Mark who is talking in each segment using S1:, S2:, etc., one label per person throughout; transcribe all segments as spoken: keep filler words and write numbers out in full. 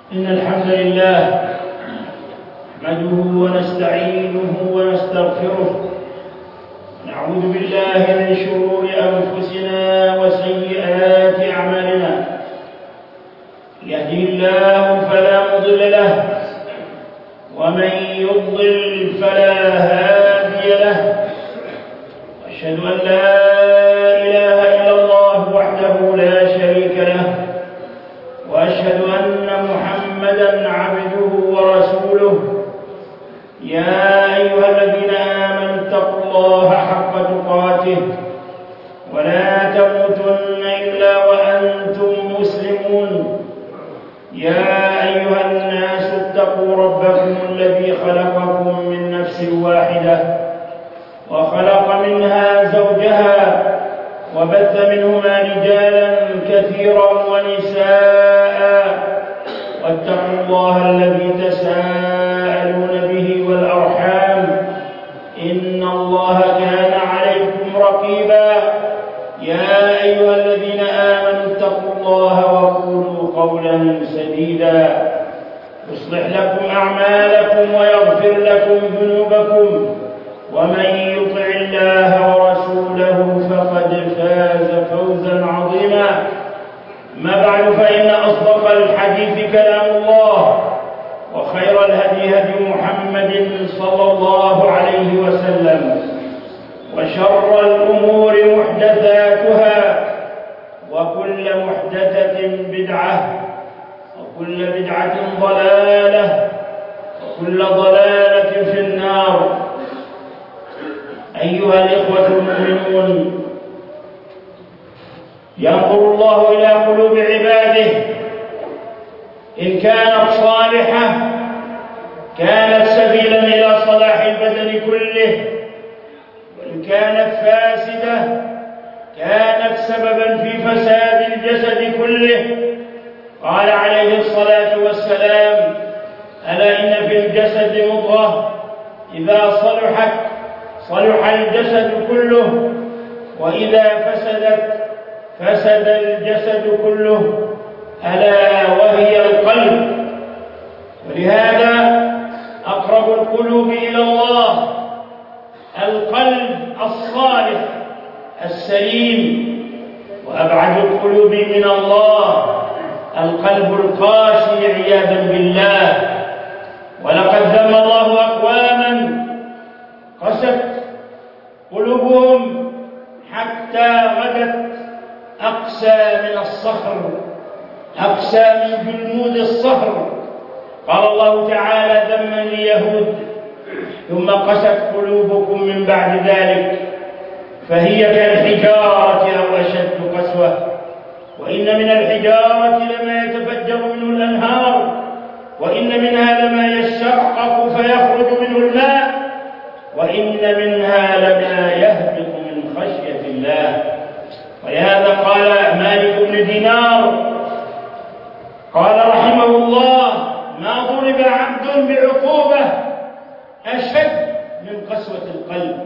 S1: إن الحمد لله نحمده ونستعينه ونستغفره، نعوذ بالله من شرور أنفسنا وسيئات أعمالنا. يهدي الله فلا مضل له، ومن يضلل فلا هادي له. أشهد أن لا إله إلا الله وحده لا شريك له، وأشهد أن محمدًا عبده ورسوله. يا أيها الذين آمنوا اتقوا الله حق تقاته ولا تموتن إلا وأنتم مسلمون. يا أيها الناس اتقوا ربكم الذي خلقكم من نفس واحدة وخلق منها زوجها وبث منهما رجالا كثيرا ونساء، واتقوا الله الذي تساءلون به والأرحام، إن الله كان عليكم رقيبا. يا أيها الذين آمنوا اتقوا الله وقولوا قولا سديدا يصلح لكم أعمالكم ويغفر لكم ذنوبكم، ومن يطع الله ورسوله فقد فاز فوزا عظيما. ما بعد، فإن أصدق الحديث كلام الله، وخير الهدي هدي محمد صلى الله عليه وسلم، وشر الأمور محدثاتها، وكل محدثة بدعة، وكل بدعة ضلالة، وكل ضلالة في النار. أيها الإخوة المؤمنون، ينظر الله إلى قلوب عباده، إن كانت صالحة كانت سبيلا إلى صلاح البدن كله، وإن كانت فاسدة كانت سببا في فساد الجسد كله. قال عليه الصلاة والسلام: ألا إن في الجسد مضغة إذا صلحت صلح الجسد كله، وإذا فسدت فسد الجسد كله، ألا وهي القلب. ولهذا أقرب القلوب إلى الله القلب الصالح السليم، وأبعد القلوب من الله القلب القاسي عياذا بالله. ولقد ذم الله أقواما قست قلوبهم حتى غدت أقسى من الصخر، أقسى من جلمود الصخر. قال الله تعالى ذما لليهود: ثم قست قلوبكم من بعد ذلك فهي كالحجارة أو أشد قسوة، وإن من الحجارة لما يتفجر منه الأنهار، وإن منها لما يشقق فيخرج منه الماء، وإن منها لما يهبط من خشية الله. ولهذا قال مالك بن دينار قال رحمه الله: ما ضرب عبد بعقوبة أشد من قسوة القلب.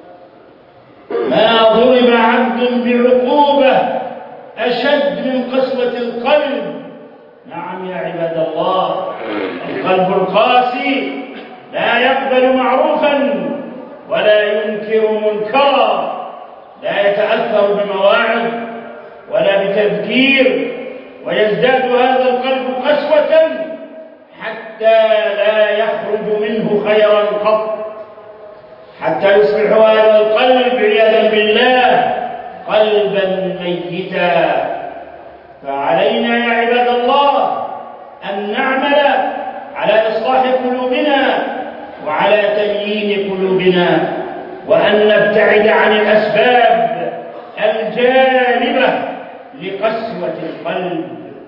S1: ما ضرب عبد بعقوبة أشد من قسوة القلب. نعم يا عباد الله، القلب القاسي لا يقبل معروفا ولا ينكر منكرا، لا يتأثر بمواعظ ولا بتذكير، ويزداد هذا القلب قسوة حتى لا يخرج منه خيرا قط، حتى يصبح هذا القلب عياذا بالله قلبا ميتا. فعلينا يا عباد الله أن نعمل على إصلاح قلوبنا وعلى تليين قلوبنا، وأن نبتعد عن الأسباب الجالبة لقسوة القلب.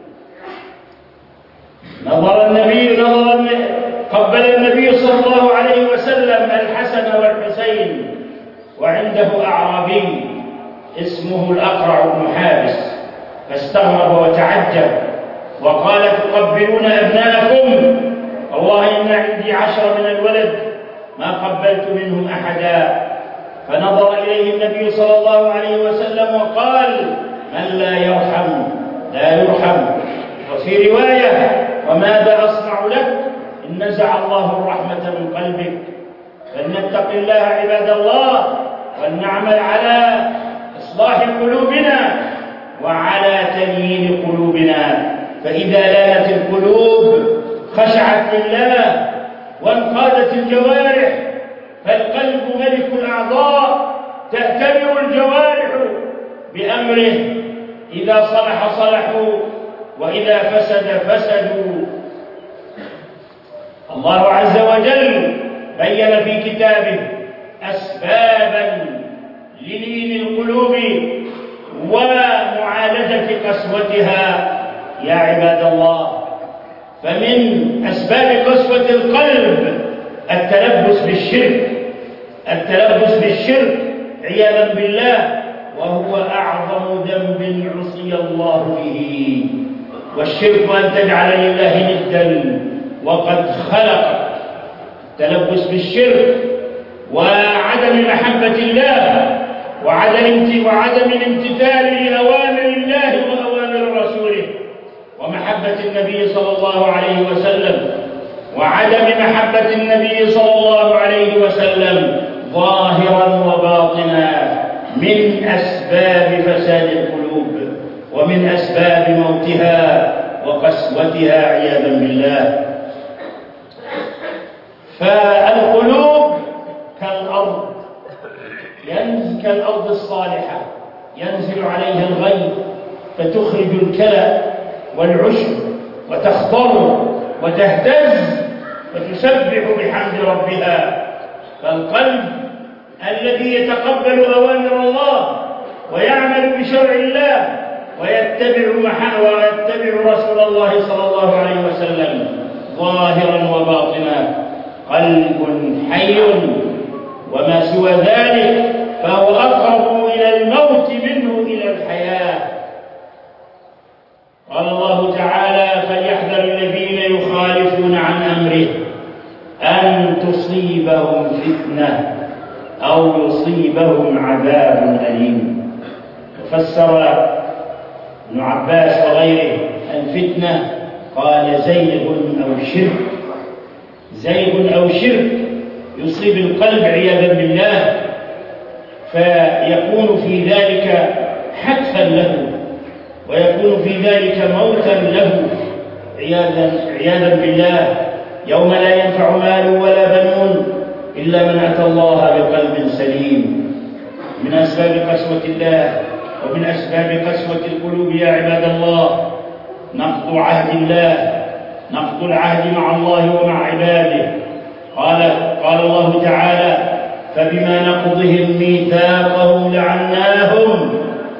S1: نظر النبي نظر قبل النبي صلى الله عليه وسلم الحسن والحسين، وعنده أعرابي اسمه الأقرع بن حابس، فاستغرب وتعجب وقال: تقبلون أبناءكم؟ والله إن عندي عشرة من الولد ما قبلت منهم أحدا. فنظر إليه النبي صلى الله عليه وسلم وقال: من لا يرحم لا يرحم. وفي رواية: وماذا أصنع لك إن نزع الله الرحمة من قلبك. فلنتق الله عباد الله، ولنعمل على إصلاح قلوبنا وعلى تليين قلوبنا، فإذا لانت القلوب خشعت لله وانقادت الجوارح، فالقلب ملك الأعضاء تأتمر الجوارح بأمره، إذا صلح صلحوا وإذا فسد فسدوا. الله عز وجل بين في كتابه أسبابا للين القلوب ومعالجة قسوتها يا عباد الله. فمن أسباب قسوة القلب التلبس بالشرك، التلبس بالشرك عياذا بالله، وهو أعظم ذنب عصي الله به. والشرك أن تجعل لله ندا وقد خلق. التلبس بالشرك وعدم محبة الله وعدم وعدم الامتثال لأوامر الله وأوامر رسوله، ومحبة النبي صلى الله عليه وسلم وعدم محبة النبي صلى الله عليه وسلم ظاهرا وباطنا من أسباب فساد القلوب ومن أسباب موتها وقسوتها عياذا بالله. فالقلوب كالأرض ينزل كالأرض الصالحة ينزل عليها الغيث فتخرج الكلى والعشب وتخضر وتهتز وتسبح بحمد ربها. فالقلب الذي يتقبل أوامر الله ويعمل بشرع الله ويتبع ويتبع رسول الله صلى الله عليه وسلم ظاهرا وباطنا قلب حي، وما سوى ذلك فهو أقرب إلى الموت منه إلى الحياة. قال الله تعالى: فليحذر الذين يخالفون عن أمره أن تصيبهم فتنة أو يصيبهم عذاب أليم. وفسر ابن عباس وغيره الفتنة قال: زيغ أو شرك، زيغ أو شرك يصيب القلب عياذا بالله، فيكون في ذلك حتفا له ويكون في ذلك موتا له عياذا بالله، يوم لا ينفع مال ولا بنون إلا من أتى الله بقلب سليم. من أسباب قسوة الله ومن أسباب قسوة القلوب يا عباد الله نقض عهد الله، نقض العهد مع الله ومع عباده. قال قال الله تعالى: فبما نقضهم ميثاقهم لعناهم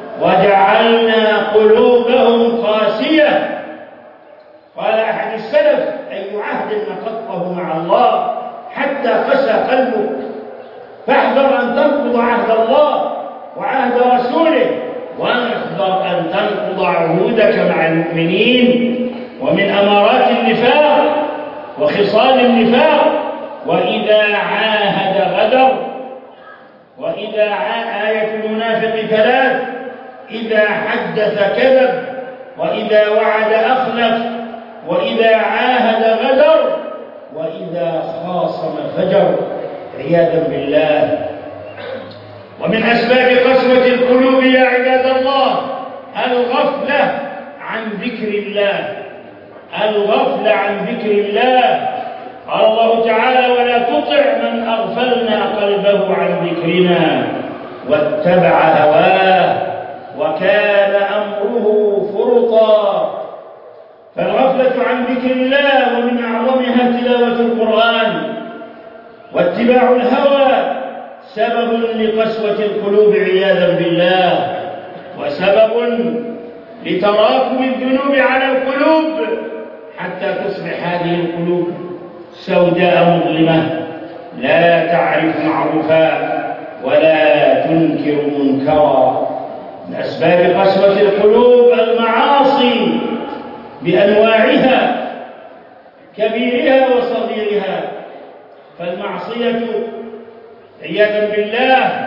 S1: وجعلنا قلوبهم قاسية. قال أحد السلف: أي عهد نقضته مع الله حتى قسى قلبك؟ فاحذر أن تنقض عهد الله وعهد رسوله، واحذر أن تنقض عهودك مع المؤمنين. ومن أمارات النفاق وخصال النفاق: وإذا عاهد غدر. وإذا عاهد آية المنافق ثلاث: إذا حدث كذب، وإذا وعد أخلف، وإذا عاهد غدر، وإذا خاصم فجر عياذا بالله. ومن أسباب قسوة القلوب يا عباد الله الغفلة عن ذكر الله، الغفلة عن ذكر الله. قال الله تعالى: ولا تطع من أغفلنا قلبه عن ذكرنا واتبع هواه وكان أمره فرطا. فالغفلة عن ذكر الله ومن أعظمها تلاوة القرآن، واتباع الهوى سبب لقسوة القلوب عياذا بالله، وسبب لتراكم الذنوب على القلوب حتى تصبح هذه القلوب سوداء مظلمة لا تعرف معروفا ولا تنكر منكرا. من أسباب قسوة القلوب المعاصي بأنواعها كبيرها وصغيرها. فالمعصية عياذا بالله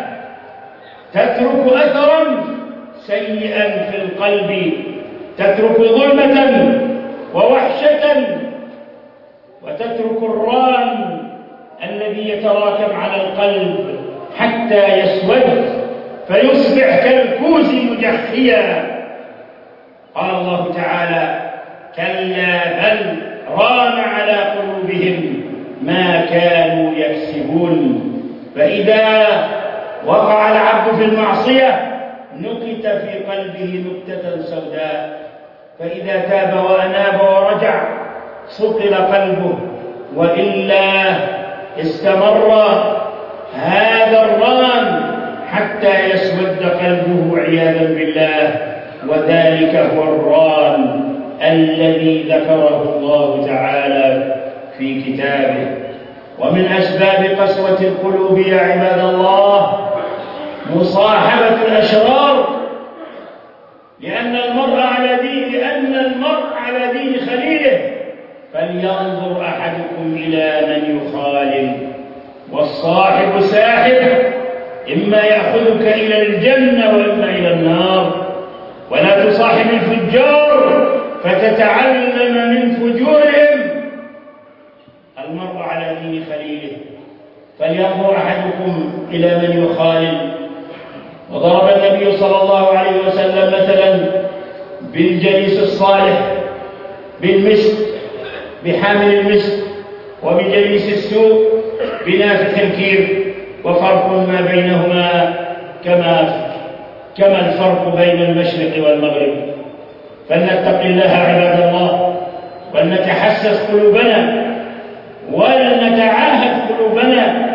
S1: تترك أثرا سيئا في القلب، تترك ظلمة ووحشة الران وتترك الران الذي يتراكم على القلب حتى يسود فيصبح كالكوز مجخيا. قال الله تعالى: كلا بل ران على قلوبهم ما كانوا يكسبون. فإذا وقع العبد في المعصية نكت في قلبه نكتة سوداء، فإذا تاب وأناب ورجع صقل قلبه، وإلا استمر هذا الران حتى يسود قلبه عياذا بالله. وذلك هو الران الذي ذكره الله تعالى في كتابه. ومن أسباب قسوة القلوب يا عباد الله مصاحبة الأشرار، لأن المرء على دين لأن المرء على دين خليله، فلينظر أحدكم إلى من يخالل. والصاحب ساحب، إما يأخذك إلى الجنة وإما إلى النار. ولا تصاحب الفجار فتتعلم من فجورهم. المرء على دين خليله، فلينظر أحدكم إلى من يخالل. وضرب النبي صلى الله عليه وسلم مثلا بالجليس الصالح بالمسك بحامل المسك، وبجليس السوء بنافخ الكير، وفرق ما بينهما كما كما الفرق بين المشرق والمغرب. فلنتق الله عباد الله، ولنتحسس قلوبنا، ولنتعاهد قلوبنا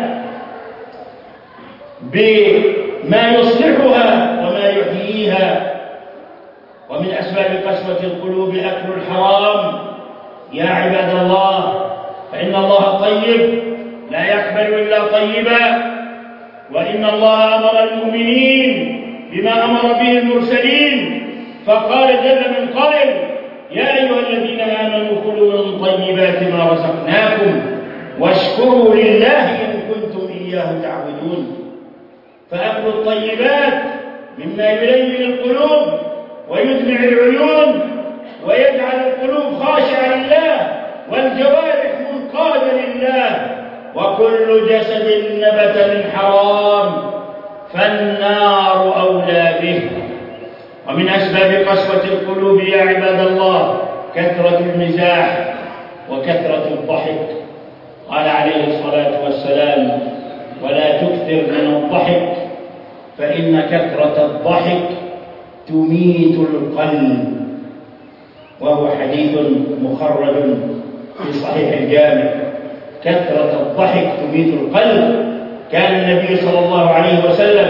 S1: بما يصلحها وما يحييها. ومن أسباب قسوة القلوب أكل الحرام يا عباد الله، فإن الله طيب لا يقبل إلا طيبا. وإن الله أمر المؤمنين بما أمر به المرسلين، فقال جل من قائل: يا أيها الذين آمنوا كلوا من طيبات ما رزقناكم واشكروا لله إن كنتم إياه تعبدون. فأكل الطيبات مما يلين القلوب ويدمع العيون ويجعل القلوب خاشعة لله والجوارح منقادة لله. وكل جسد نبت من حرام فالنار أولى به. ومن أسباب قسوة القلوب يا عباد الله كثرة المزاح وكثرة الضحك. قال عليه الصلاة والسلام: ولا تكثر من الضحك فإن كثرة الضحك تميت القلب. وهو حديث مخرج في صحيح الجامع. كثرة الضحك تميت القلب. كان النبي صلى الله عليه وسلم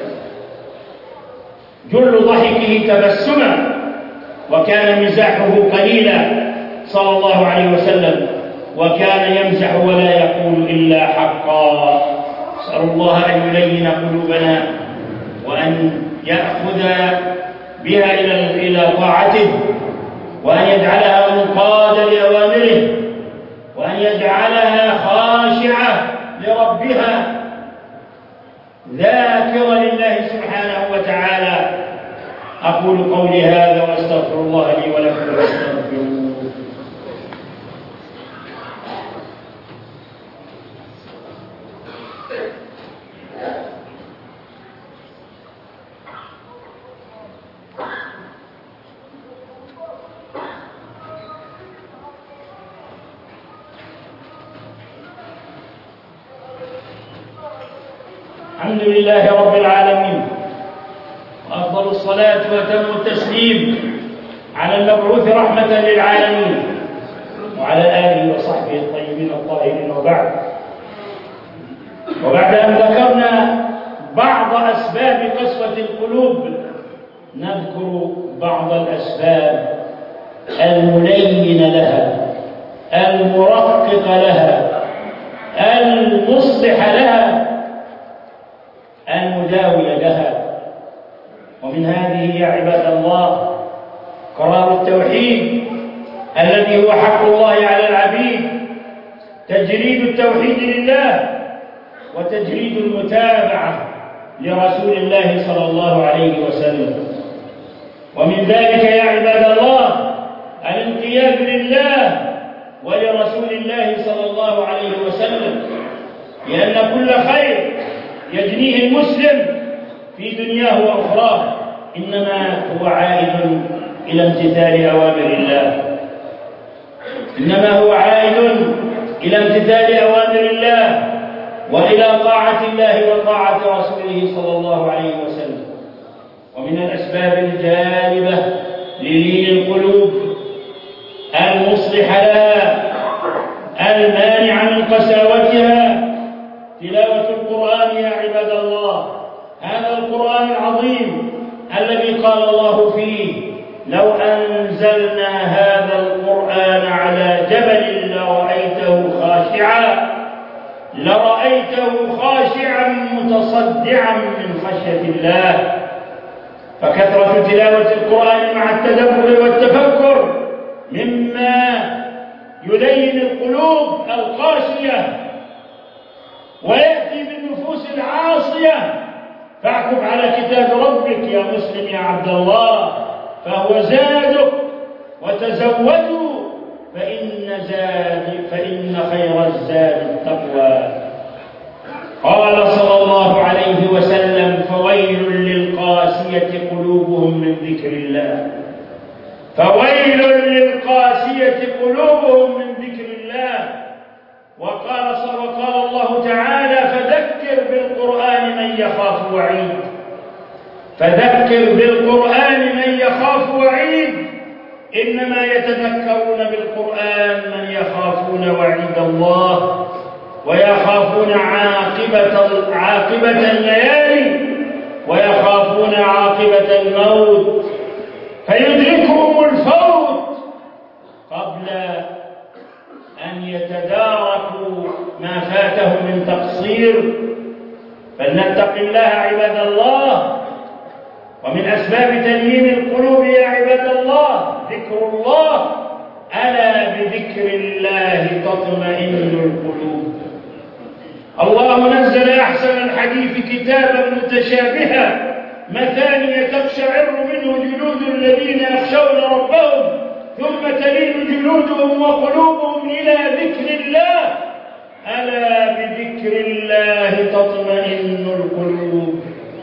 S1: جل ضحكه تبسما، وكان مزاحه قليلا صلى الله عليه وسلم، وكان يمزح ولا يقول إلا حقا. أسأل الله أن يلين قلوبنا وأن يأخذ بها إلى طاعته، وأن يجعلها منقادة لأوامره، وأن يجعلها خاشعة لربها ذاكرة لله سبحانه وتعالى. أقول قولي هذا وأستغفر الله لي ولكم واستغفروه. الحمد لله رب العالمين، وأفضل الصلاة وأتم التسليم على المبعوث رحمة للعالمين وعلى آله وصحبه الطيبين الطاهرين. وبعد وبعد أن ذكرنا بعض أسباب قسوة القلوب، نذكر بعض الأسباب الملين لها، المرقق لها، المصلح لها، المداوي لها. ومن هذه يا عباد الله قرار التوحيد الذي هو حق الله على العبيد، تجريد التوحيد لله وتجريد المتابعة لرسول الله صلى الله عليه وسلم. ومن ذلك يا عباد الله الانقياد لله المسلم في دنياه وأخراه، إنما هو عائد إلى امتثال أوامر الله، إنما هو عائد إلى امتثال أوامر الله وإلى طاعة الله وطاعة رسوله صلى الله عليه وسلم. ومن الأسباب الجالبة للين القلوب المصلح لها المانع من قساوتها تلاوة القرآن يا عباد الله. هذا القرآن العظيم الذي قال الله فيه: لو أنزلنا هذا القرآن على جبل لرأيته خاشعا لرأيته خاشعا متصدعا من خشية الله. فكثرة تلاوة القرآن مع التدبر والتفكر مما يلين القلوب القاسية ويأتي بالنفوس العاصية. فاعكف على كتاب ربك يا مسلم يا عبد الله، فهو زادك، وتزودوا فإن, زاد فإن خير الزاد التقوى. قال صلى الله عليه وسلم: فويل للقاسية قلوبهم من ذكر الله، فويل للقاسية قلوبهم من ذكر الله. وقال وقال الله تعالى: فذكر بالقرآن من يخاف وعيد، فذكر بالقرآن من يخاف وعيد. إنما يتذكرون بالقرآن من يخافون وعيد الله ويخافون عاقبة عاقبة الليالي ويخافون عاقبة الموت، فيدركهم الفوت قبل أن يتداركوا ما فاتهم من تقصير. فلنتق الله عباد الله. ومن أسباب تليين القلوب يا عباد الله ذكر الله: ألا بذكر الله تطمئن القلوب. الله نزل أحسن الحديث كتابا متشابها مثانية تقشعر منه جلود الذين يخشون ربهم ثم تلين جلودهم وقلوبهم إلى ذكر الله. ألا بذكر الله تطمئن القلوب.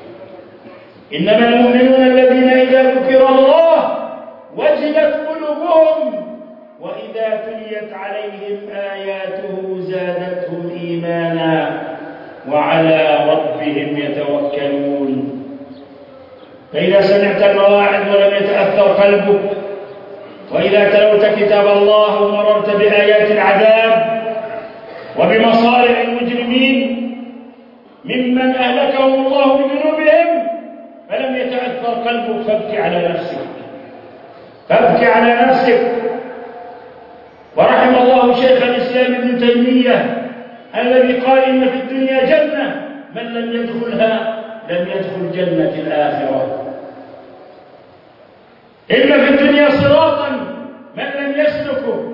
S1: إنما المؤمنون الذين إذا ذكر الله وجلت قلوبهم وإذا تليت عليهم آياته زادتهم إيمانا وعلى ربهم يتوكلون. فإذا سمعت المواعظ ولم يتأثر قلبك، وإذا تلوت كتاب الله ومررت بآيات العذاب وبمصارع المجرمين ممن أهلكهم الله بذنوبهم فلم يتأثر قلبك، فابكي على نفسك، فابكي على نفسك. ورحم الله شيخ الإسلام ابن تيمية الذي قال: إن في الدنيا جنة من لم يدخلها لم يدخل جنة الآخرة. إن في الدنيا صراطا من لم يسلكه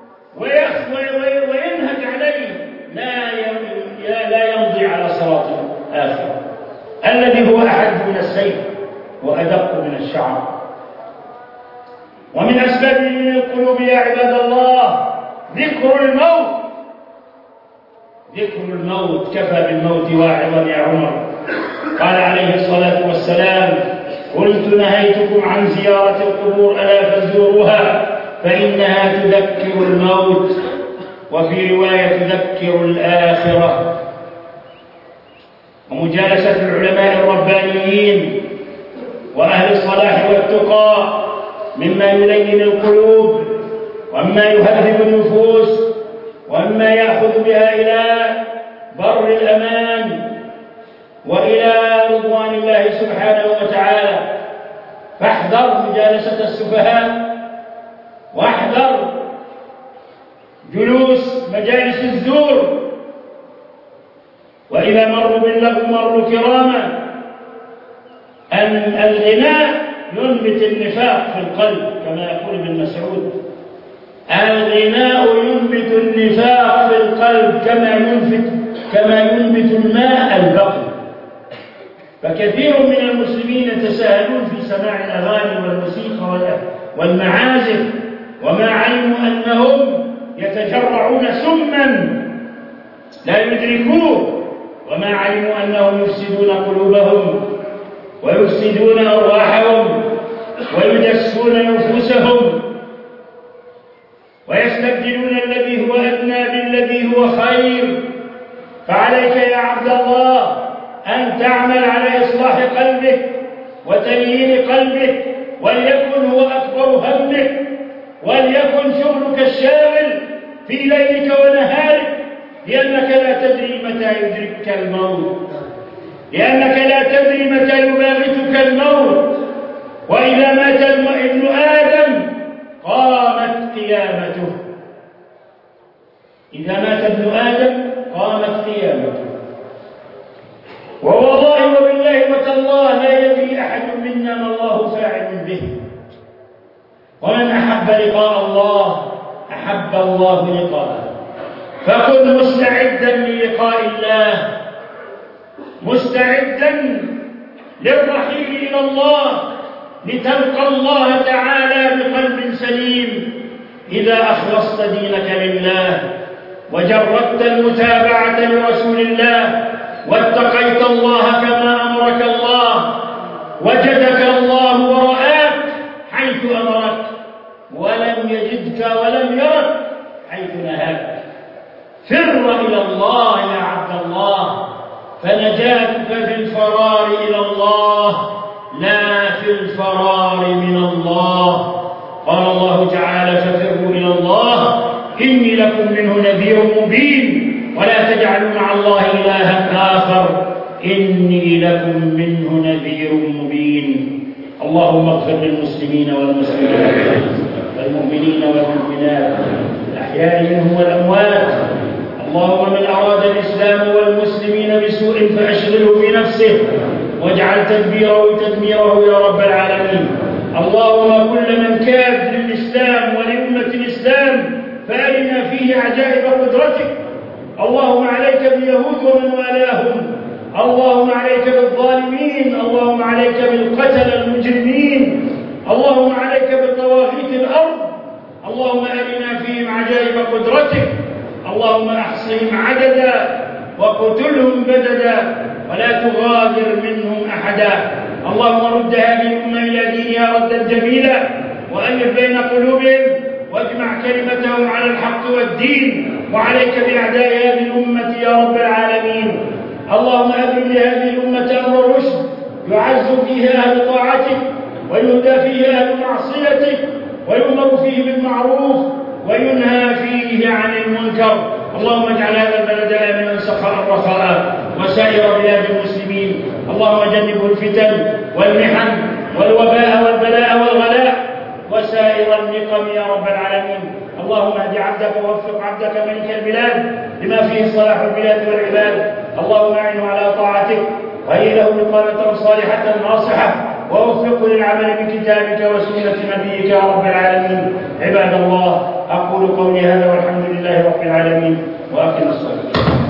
S1: وينهج عليه لا يمضي على صراط الآخرة الذي هو أحد من السيف وأدق من الشعر. ومن أسباب القلوب يا عباد الله ذكر الموت. ذكر الموت: كفى بالموت واعظا يا عمر. قال عليه الصلاة والسلام: قلت نهيتكم عن زيارة القبور ألا فزوروها فإنها تذكر الموت، وفي رواية تذكر الآخرة. ومجالسة العلماء الربانيين وأهل الصلاح والتقى مما يلين القلوب ومما يهذب النفوس ومما يأخذ بها إلى بر الأمان وإلى رضوان الله سبحانه وتعالى. فاحذر مجالسة السفهاء، واحذر جلوس مجالس الزور. وإذا مروا باللغو مروا كراما. أن الغناء ينبت النفاق في القلب كما يقول ابن مسعود: الغناء ينبت النفاق في القلب كما ينبت كما ينبت الماء البقر. فكثير من المسلمين يتساهلون في سماع الأغاني والموسيقى والمعازف وما علموا أنهم يتجرعون سما لا يدركوه وما علموا أنهم يفسدون قلوبهم ويفسدون أرواحهم ويدسون نفوسهم ويستبدلون الذي هو أدنى بالذي هو خير. فعليك يا عبد الله أن تعمل على إصلاح قلبك وتليين قلبك، وليكن هو أكبر همك، وليكن شغلك الشاغل في ليلك ونهارك، لأنك لا تدري متى يدركك الموت، لأنك لا تدري متى يباغتك الموت. وإذا مات ابن آدم قامت قيامته، إذا مات ابن آدم قامت قيامته. ووالله وبالله وتالله لا يدري أحد منا ما الله فاعل به. ومن أحب لقاء الله أحب الله لقاءه. فكن مستعدا للقاء الله، مستعدا للرحيل إلى الله لتلقى الله تعالى بقلب سليم إذا أخلصت دينك لله وجردت المتابعة لرسول الله واتقيت الله كما أمرك الله، وجدك الله ورآك حيث أمرك ولم يجدك ولم يرك حيث نهاك. فر إلى الله يا عبد الله، فنجاتك في الفرار إلى الله لا في الفرار من الله. قال الله تعالى: ففروا إلى الله إني لكم منه نذير مبين ولا تجعلوا مع الله إلها آخر إني لكم منه نذير مبين. اللهم اغفر للمسلمين والمسلمات والمؤمنين والمؤمنات الأحياء منهم والأموات. اللهم من أراد الإسلام والمسلمين بسوء فأشغله في نفسه واجعل تدبيره تدميره يا رب العالمين. اللهم كل من كاد للإسلام ولأمة الإسلام فأرنا فيه عجائب قدرتك. اللهم عليك باليهود ومن والاهم، اللهم عليك بالظالمين، اللهم عليك بالقتلة المجرمين، اللهم عليك بالطواغيت الأرض. اللهم أرنا فيهم عجائب قدرتك. اللهم أحصهم عددا وقتلهم بددا ولا تغادر منهم أحدا. اللهم رد هذه الأمة إلى دينها ردا جميلا وألف بين قلوبهم واجمع كلمتهم على الحق والدين. وعليك بأعداء هذه الأمة يا رب العالمين. اللهم أبرم لهذه الأمة أمر الرشد يعز فيه أهل طاعتك ويهدى فيه أهل معصيتك ويؤمر فيه بالمعروف وينهى فيه عن المنكر. اللهم اجعل هذا البلد آمنا سخاء رخاء وسائر بلاد المسلمين. اللهم جنبه الفتن والمحن والوباء والبلاء والغلاء وسائر النقم يا رب العالمين. اللهم اهد عبدك ووفق عبدك ملك البلاد بما فيه صلاح البلاد والعباد. اللهم اعنه على طاعتك وهيئ له بطانة صالحة ناصحة ووفقه للعمل بكتابك وسنة نبيك يا رب العالمين. عباد الله، أقول قولي هذا والحمد لله رب العالمين وأقم الصلاة.